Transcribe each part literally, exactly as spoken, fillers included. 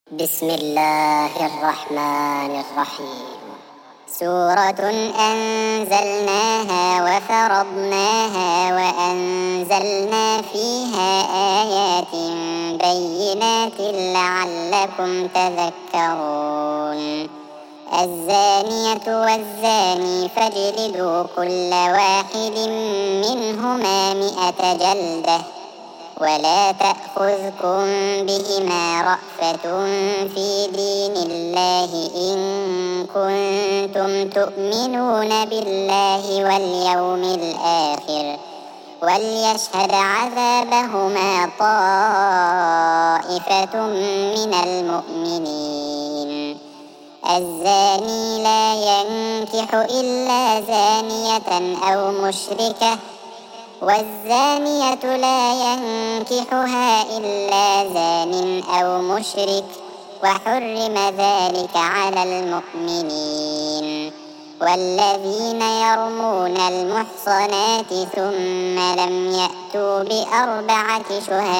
بسم الله الرحمن الرحيم. سورة أنزلناها وفرضناها وأنزلنا فيها آيات بينات لعلكم تذكرون. الزانية والزاني فاجلدوا كل واحد منهما مئة جلدة ولا تأخذكم بهما رأفة في دين الله إن كنتم تؤمنون بالله واليوم الآخر وليشهد عذابهما طائفة من المؤمنين. الزاني لا ينكح إلا زانية أو مشركة والزانية لا ينكحها إلا زان أو مشرك وحرم ذلك على المؤمنين. والذين يرمون المحصنات ثم لم يأتوا بأربعة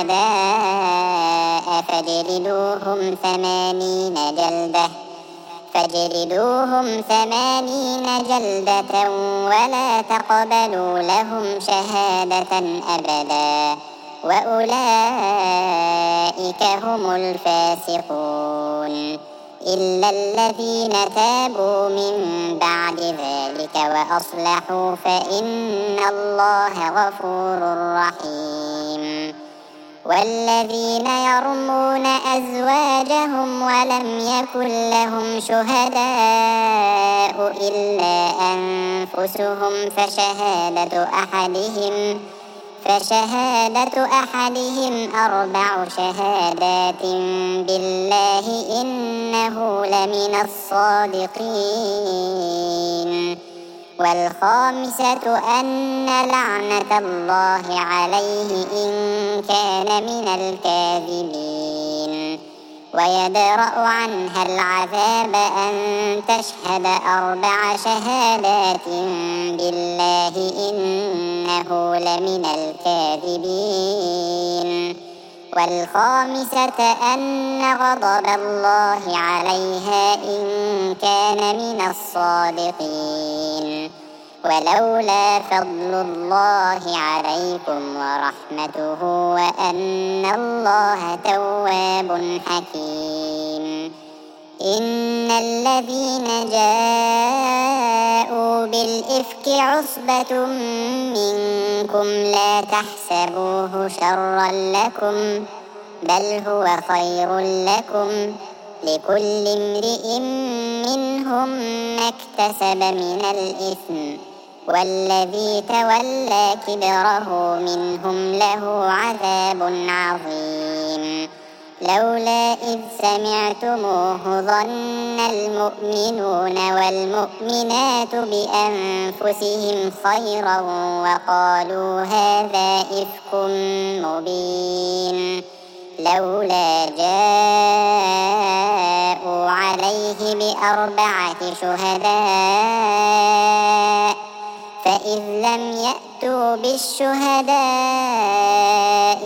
شهداء فاجلدوهم ثمانين جلدة فاجلدوهم ثمانين جلدة ولا تقبلوا لهم شهادة أبدا وأولئك هم الفاسقون إلا الذين تابوا من بعد ذلك وأصلحوا فإن الله غفور رحيم. والذين يرمون أزواجهم ولم يكن لهم شهداء إلا أنفسهم فشهادة أحدهم فشهادة أحدهم أربع شهادات بالله إنه لمن الصادقين. والخامسة أن لعنة الله عليه إن كان من الكاذبين. ويدرأ عنها العذاب أن تشهد أربع شهادات بالله إنه لمن الكاذبين. والخامسة أن غضب الله عليها إن كان من الصادقين. ولولا فضل الله عليكم ورحمته وأن الله تواب حكيم. إن الذين جاءوا بالإفك عصبة منكم لا تحسبوه شرا لكم بل هو خير لكم لكل امرئ منهم ما اكتسب من الإثم والذي تولى كبره منهم له عذاب عظيم. لولا إذ سمعتموه ظن المؤمنون والمؤمنات بأنفسهم خيرا وقالوا هذا إفك مبين. لولا جاءوا عليه بأربعة شهداء فإذ لم يأتوا بالشهداء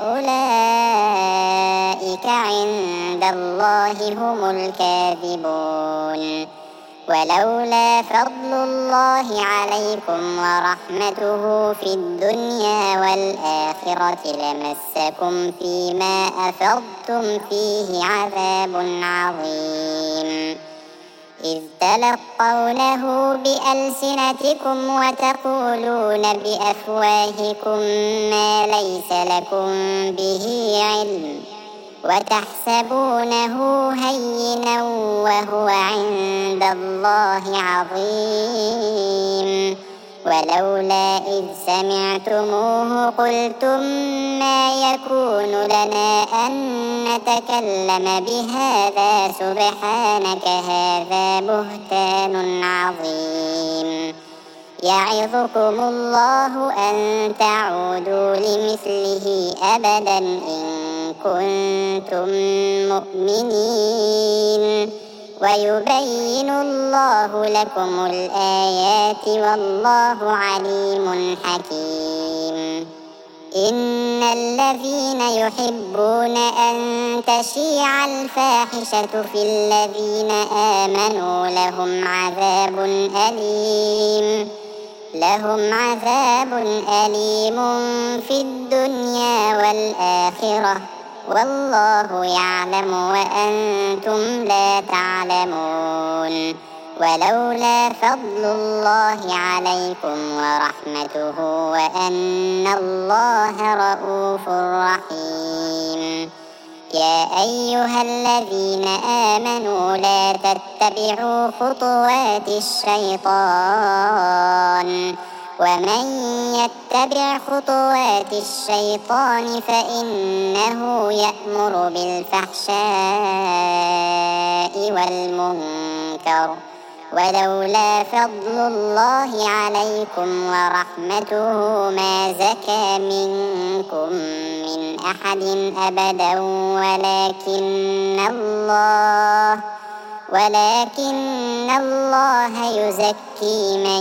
فأولئك عند الله هم الكاذبون. ولولا فضل الله عليكم ورحمته في الدنيا والآخرة لمسكم فيما أفضتم فيه عذاب عظيم. إذ تلقونه بألسنتكم وتقولون بأفواهكم ما ليس لكم به علم وتحسبونه هينا وهو عند الله عظيم. ولولا إذ سمعتموه قلتم ما يكون لنا أن نتكلم بهذا سبحانك هذا بهتان عظيم. يعظكم الله أن تعودوا لمثله أبدا إن كنتم مؤمنين. ويبين الله لكم الآيات والله عليم حكيم. إن الذين يحبون أن تشيع الفاحشة في الذين آمنوا لهم عذاب أليم لهم عذاب أليم في الدنيا والآخرة والله يعلم وأنتم لا تعلمون. ولولا فضل الله عليكم ورحمته وأن الله رءوف رحيم. يا أيها الذين آمنوا لا تتبعوا خطوات الشيطان ومن يتبع خطوات الشيطان فإنه يأمر بالفحشاء والمنكر ولولا فضل الله عليكم ورحمته ما زكى منكم من أحد أبدا ولكن الله ولكن الله يزكي من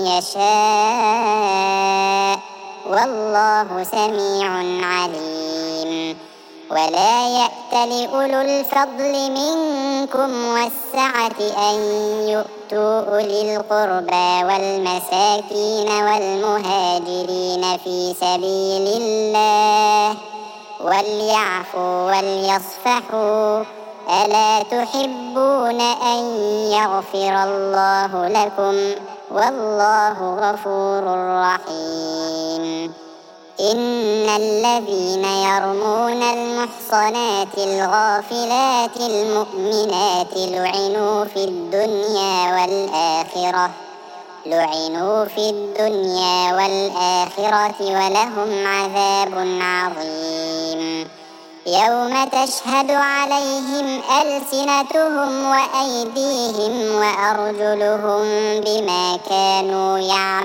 يشاء والله سميع عليم. ولا يأت لأولو الفضل منكم والسعة أن يؤتوا أولي القربى والمساكين والمهاجرين في سبيل الله وليعفوا وليصفحوا ألا تحبون أن يغفر الله لكم والله غفور رحيم. إن الذين يرمون المحصنات الغافلات المؤمنات لعنوا في الدنيا والآخرة لعنوا في الدنيا والآخرة ولهم عذاب عظيم. يوم تشهد عليهم ألسنتهم وأيديهم وأرجلهم بما كانوا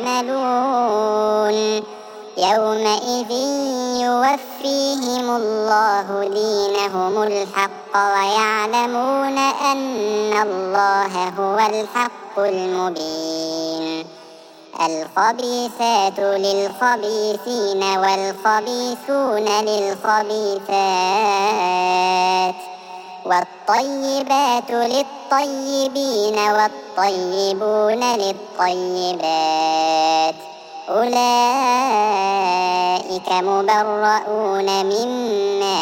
يعملون يومئذ يوفيهم الله دينهم الحق ويعلمون أن الله هو الحق المبين. الخبيثات للخبيثين والخبيثون للخبيثات والطيبات للطيبين والطيبون للطيبات أولئك مبرؤون مما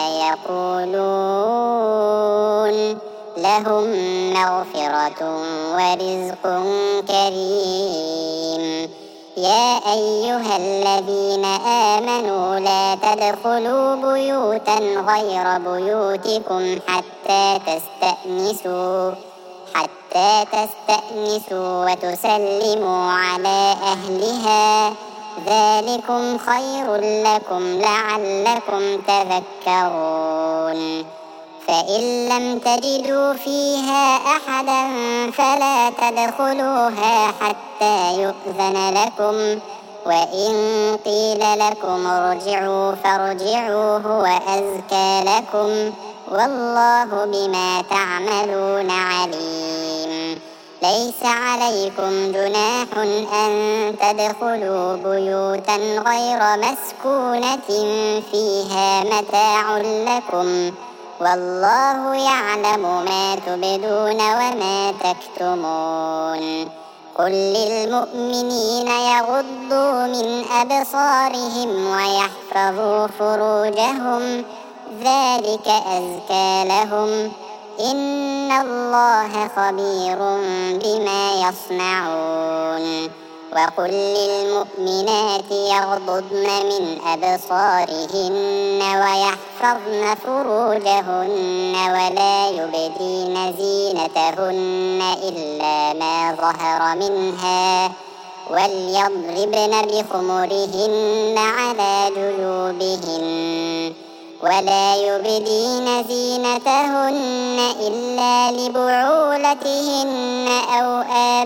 يقولون لهم مغفرة ورزق كريم. يا أيها الذين آمنوا لا تدخلوا بيوتا غير بيوتكم حتى تستأنسوا حتى تستأنسوا وتسلموا على أهلها ذلكم خير لكم لعلكم تذكرون. فإن لم تجدوا فيها أحدا فلا تدخلوها حتى يؤذن لكم وإن قيل لكم ارجعوا فارجعوا هو أزكى لكم والله بما تعملون عليم. ليس عليكم جناح أن تدخلوا بيوتا غير مسكونة فيها متاع لكم والله يعلم ما تبدون وما تكتمون. قل للمؤمنين يغضوا من أبصارهم ويحفظوا فروجهم ذلك أزكى لهم إن الله خبير بما يصنعون. وقل للمؤمنات يغضضن من أبصارهن ويحفظن فروجهن ولا يبدين زينتهن إلا ما ظهر منها وليضربن بخمرهن على جيوبهن ولا يبدين زينتهن إلا لبعولتهن أو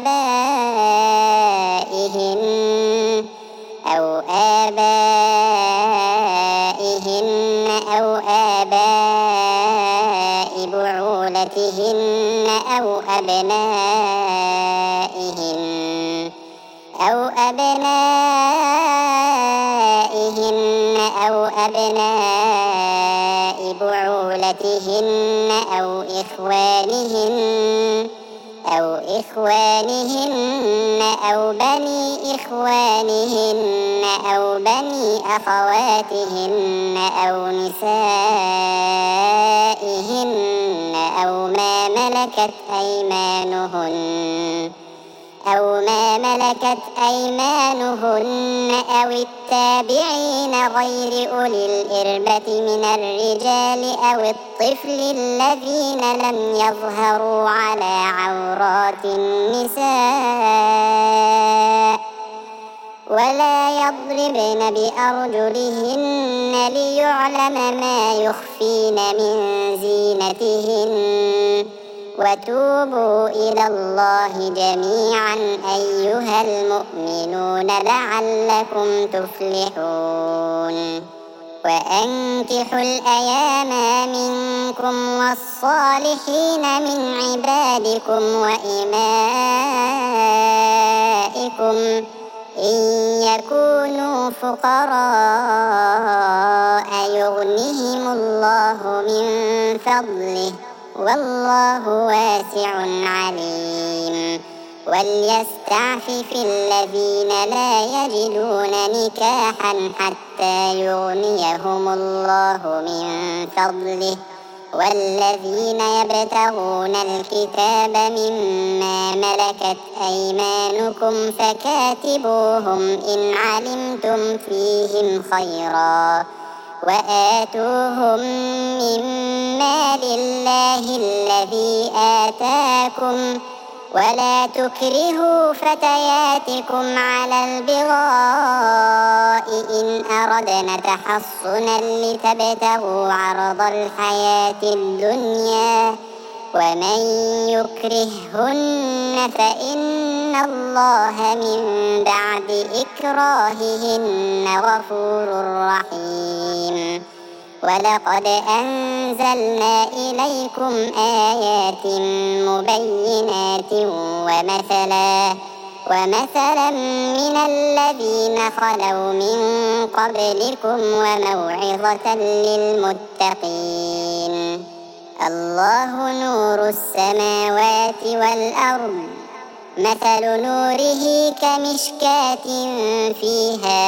آبائهن أو آبائهن أو آباء بعولتهن أو أبنائهن أو أبنائهن إخوانهن أو أبناء بعولتهن أو إخوانهن أو إخوانهن أو بني إخوانهن أو بني أخواتهن أو نسائهن أو ما ملكت أيمانهن أو ما ملكت أيمانهن أو التابعين غير أولي الإربة من الرجال أو الطفل الذين لم يظهروا على عورات النساء ولا يضربن بأرجلهن ليعلم ما يخفين من زينتهن وتوبوا إلى الله جميعا أيها المؤمنون لعلكم تفلحون وأنكحوا الأيام منكم والصالحين من عبادكم وإمائكم إن يكونوا فقراء يغنهم الله من فضله والله واسع عليم وليستعفف الذين لا يجدون نكاحا حتى يغنيهم الله من فضله والذين يبتغون الكتاب مما ملكت أيمانكم فكاتبوهم إن علمتم فيهم خيرا وآتوهم من مال الله الذي آتاكم ولا تكرهوا فتياتكم على البغاء إن أردنا تحصنا لتبتغوا عرض الحياة الدنيا ومن يكرههن فإن الله من بعد إكراههن غفور رحيم ولقد أنزلنا إليكم آيات مبينات ومثلا ومثلا من الذين خلوا من قبلكم وموعظة للمتقين الله نور السماوات والأرض مثل نوره كمشكاة فيها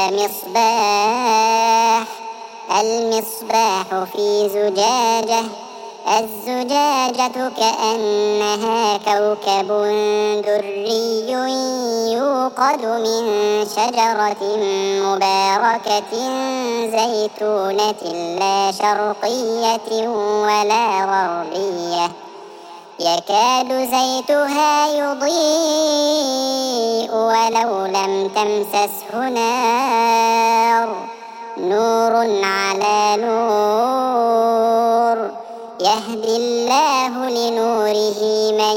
مصباح المصباح في زجاجة الزجاجة كأنها كوكب دري يوقد من شجرة مباركة زيتونة لا شرقية ولا غربية يكاد زيتها يضيء ولو لم تمسسه نار نور على نور يهدي الله لنوره من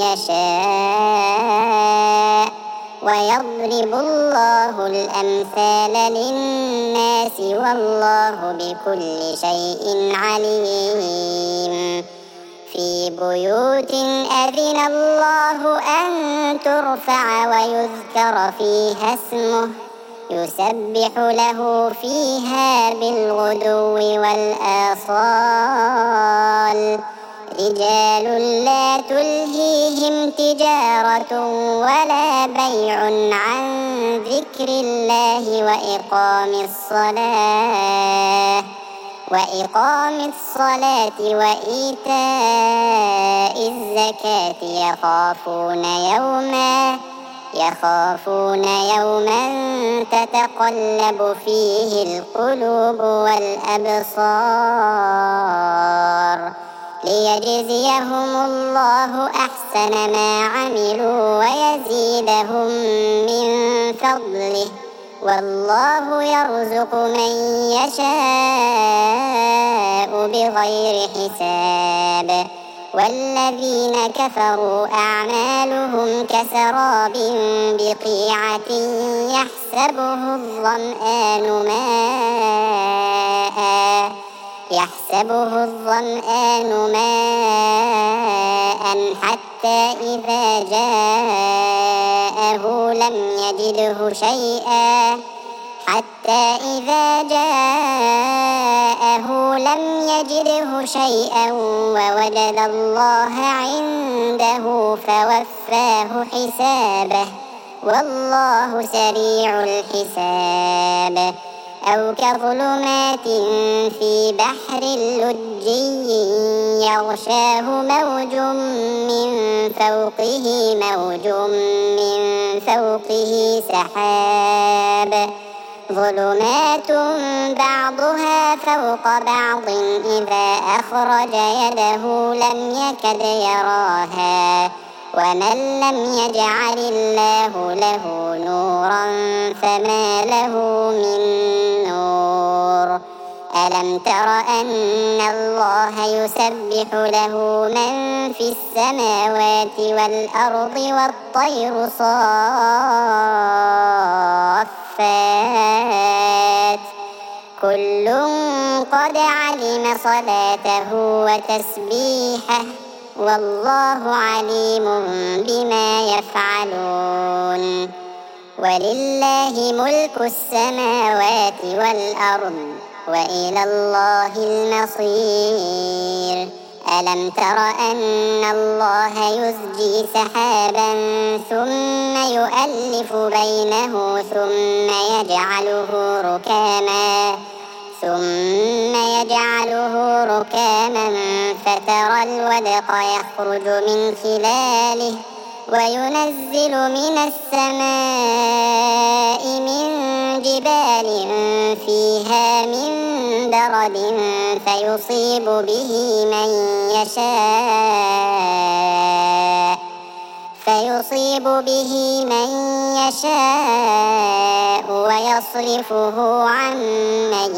يشاء ويضرب الله الأمثال للناس والله بكل شيء عليم في بيوت أذن الله أن ترفع ويذكر فيها اسمه يسبح له فيها بالغدو والآصال رجال لا تلهيهم تجارة ولا بيع عن ذكر الله وإقام الصلاة وإقام الصلاة وإيتاء الزكاة يخافون يوما يخافون يوما تتقلب فيه القلوب والأبصار ليجزيهم الله أحسن ما عملوا ويزيدهم من فضله والله يرزق من يشاء بغير حساب والذين كفروا أعمالهم كسراب بقيعة يحسبه الظمآن ماء يحسبه الظمآن ماء حتى إذا جاءه لم يجده شيئا حتى إذا جاءه لم يجده شيئا ووجد الله عنده فوفاه حسابه والله سريع الحساب. أو كظلمات في بحر لجي يغشاه موج من فوقه موج من فوقه سحاب ظلمات بعضها فوق بعض إذا أخرج يده لم يكد يراها ومن لم يجعل الله له نورا فما له من نور. ألم تر أن الله يسبح له من في السماوات والأرض والطير صافات كل قد علم صلاته وتسبيحه والله عليم بما يفعلون. ولله ملك السماوات والأرض وإلى الله المصير. ألم تر أن الله يزجي سحابا ثم يؤلف بينه ثم يجعله ركاما ثم يجعله ركاما فترى الودق يخرج من خلاله وينزل من السماء من جبال فيها من برد فيصيب به من يشاء فيصيب به من يشاء ويصرفه عن من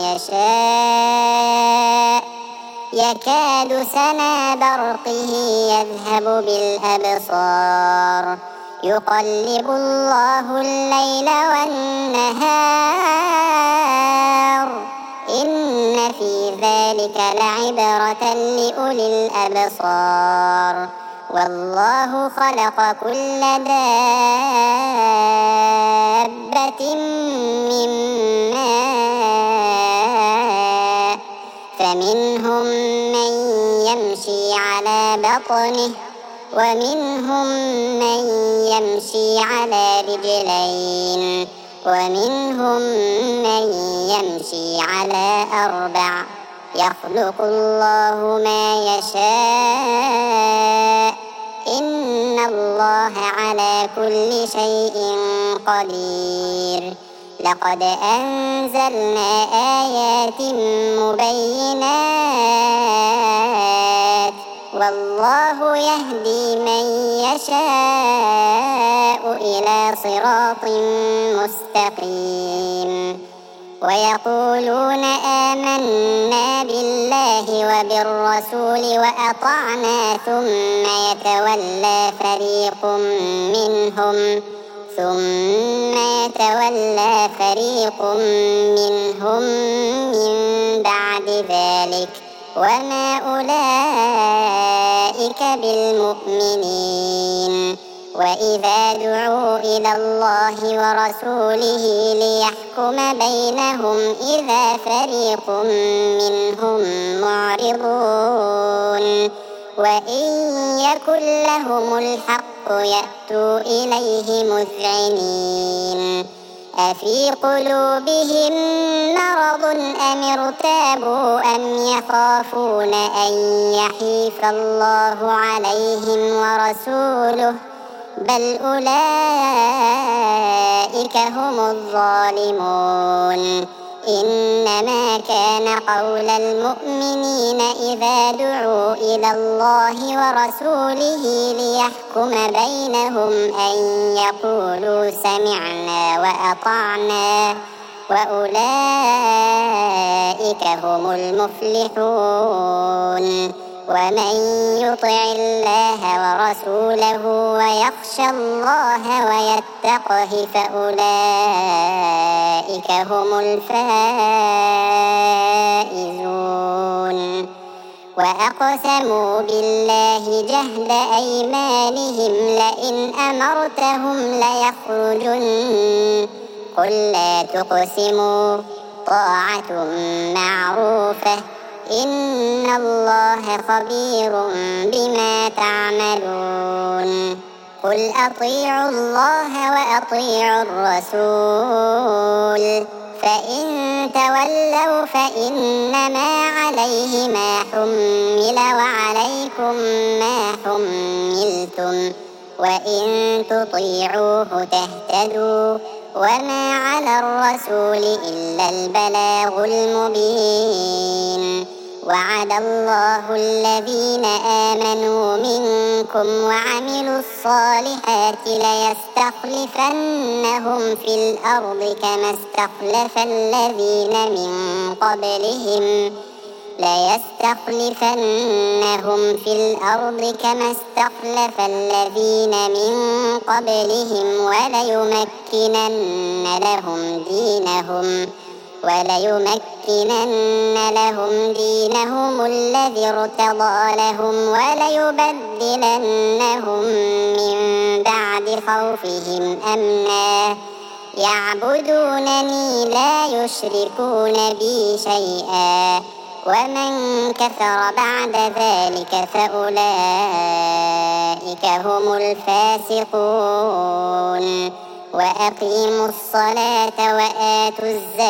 يشاء يكاد سنا برقه يذهب بالأبصار يقلب الله الليل والنهار إن في ذلك لعبرة لأولي الأبصار. والله خلق كل دابة من ماء فمنهم من يمشي على بطنه ومنهم من يمشي على رجلين ومنهم من يمشي على أربع يخلق الله ما يشاء إن الله على كل شيء قدير. لقد أنزلنا آيات مبينات والله يهدي من يشاء إلى صراط مستقيم. ويقولون آمنا بالله وبالرسول وأطعنا ثم يتولى فريق منهم ثم يتولى فريق منهم من بعد ذلك وما أولئك بالمؤمنين. وإذا دعوا إلى الله ورسوله ليحكم بينهم إذا فريق منهم معرضون وإن يكن لهم الحق يأتوا إليه مذعنين. أفي قلوبهم مرض أم ارتابوا أم يخافون أن يحيف الله عليهم ورسوله بل أولئك هم الظالمون. إنما كان قول المؤمنين إذا دعوا إلى الله ورسوله ليحكم بينهم أن يقولوا سمعنا وأطعنا وأولئك هم المفلحون. ومن يطع الله ورسوله ويخشى الله ويتقه فأولئك هم الفائزون. وأقسموا بالله جهد أيمانهم لئن أمرتهم ليخرجن قل لا تقسموا طاعة معروفة إن الله خبير بما تعملون قل أطيعوا الله وأطيعوا الرسول فإن تولوا فإنما عليه ما حمل وعليكم ما حملتم وإن تطيعوه تهتدوا وما على الرسول إلا البلاغ المبين وعد الله الذين آمنوا منكم وعملوا الصالحات ليستخلفنهم في الأرض كما استخلف الذين من قبلهم ليستخلفنهم في الأرض كما استخلف الذين من قبلهم وليمكنن لهم دينهم وليمكنن لهم دينهم الذي ارتضى لهم وليبدلنهم من بعد خوفهم أمنا يعبدونني لا يشركون بي شيئا ومن كفر بعد ذلك فأولئك هم الفاسقون وأقيموا الصلاة وآتوا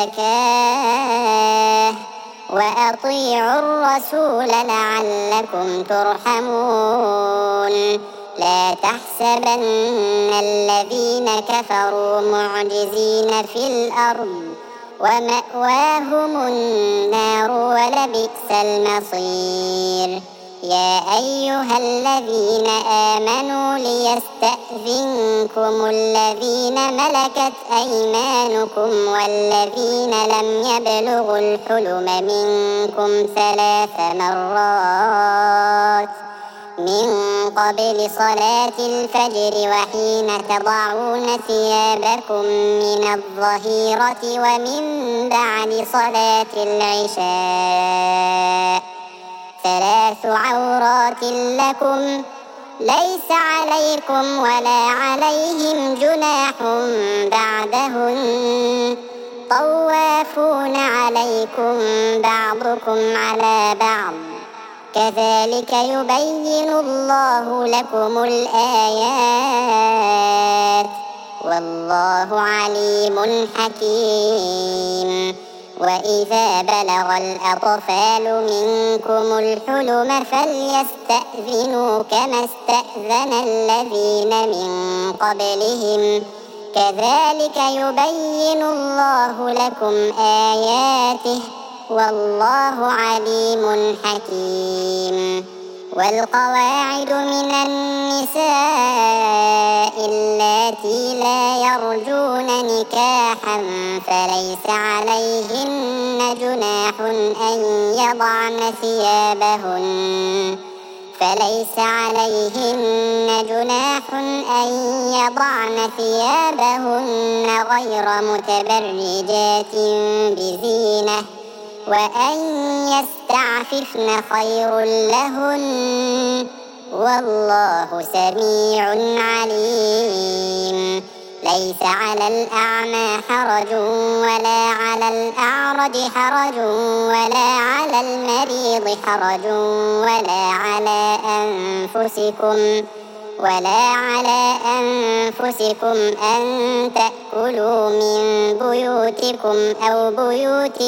الزكاة وأطيعوا الرسول لعلكم ترحمون لا تحسبن الذين كفروا معجزين في الأرض ومأواهم النار ولبئس المصير يا أيها الذين آمنوا ليستأذنكم الذين ملكت أيمانكم والذين لم يبلغوا الحلم منكم ثلاث مرات من قبل صلاة الفجر وحين تضعون ثيابكم من الظهيرة ومن بعد صلاة العشاء ثلاث عورات لكم ليس عليكم ولا عليهم جناح بعدهن طوافون عليكم بعضكم على بعض كذلك يبين الله لكم الآيات والله عليم حكيم وإذا بلغ الأطفال منكم الحلم فليستأذنوا كما استأذن الذين من قبلهم كذلك يبين الله لكم آياته والله عليم حكيم والقواعد من النساء اللاتي لا يرجون نكاحا فليس عليهن جناح أن يضعن ثيابهن فليس عليهن جناح أن يضعن ثيابهن غير متبرجات بزينة وأن يستعففن خير لهن والله سميع عليم ليس على الأعمى حرج ولا على الأعرج حرج ولا على المريض حرج ولا على أنفسكم ولا على أنفسكم أن تأكلوا من بيوتكم أو بيوت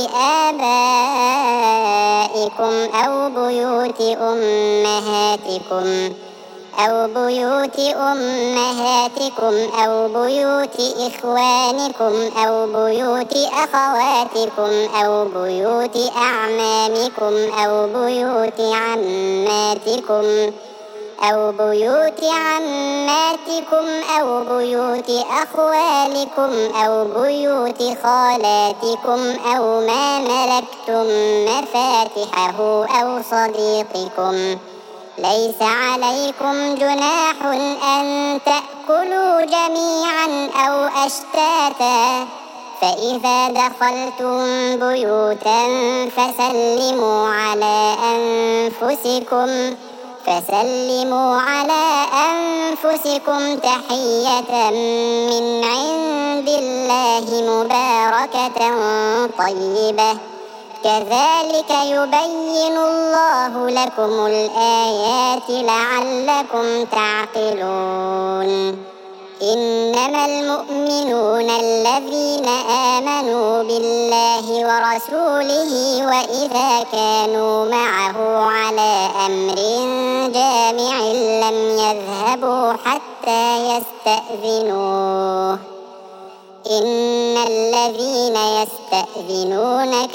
آبائكم أو بيوت أمهاتكم أو بيوت أمهاتكم أو بيوت إخوانكم أو بيوت أخواتكم أو بيوت أعمامكم أو بيوت عماتكم أو بيوت عماتكم أو بيوت أخوالكم أو بيوت خالاتكم أو ما ملكتم مفاتحه أو صديقكم ليس عليكم جناح أن تأكلوا جميعا أو أشتاتا فإذا دخلتم بيوتا فسلموا على أنفسكم فسلموا على أنفسكم تحية من عند الله مباركة طيبة كذلك يبين الله لكم الآيات لعلكم تعقلون إنما المؤمنون الذين آمنوا بالله ورسوله وإذا كانوا معه على أمر جامع لم يذهبوا حتى يستأذنوه إن الذين يستأذنونك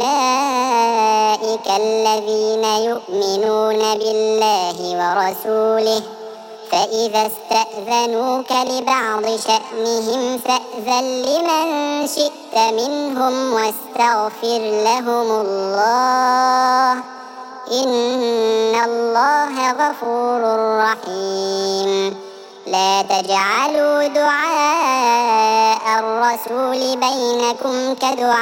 أولئك الذين يؤمنون بالله ورسوله فإذا استأذنوك لبعض شأنهم فأذن لمن شئت منهم واستغفر لهم الله إن الله غفور رحيم لا تجعلوا دعاء الرسول بينكم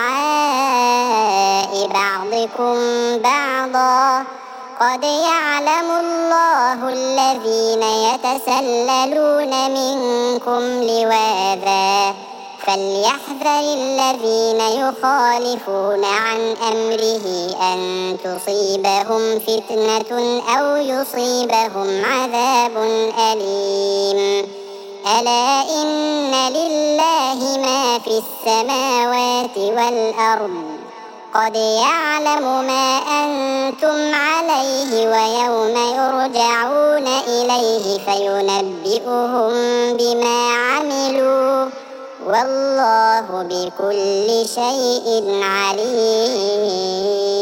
كدعاء بعضكم بعضا قد يعلم الله الذين يتسللون منكم لواذا فليحذر الذين يخالفون عن أمره أن تصيبهم فتنة أو يصيبهم عذاب أليم ألا إن لله ما في السماوات والأرض قد يعلم ما أنتم عليه ويوم يرجعون إليه فينبئهم بما عملوا والله بكل شيء عليم.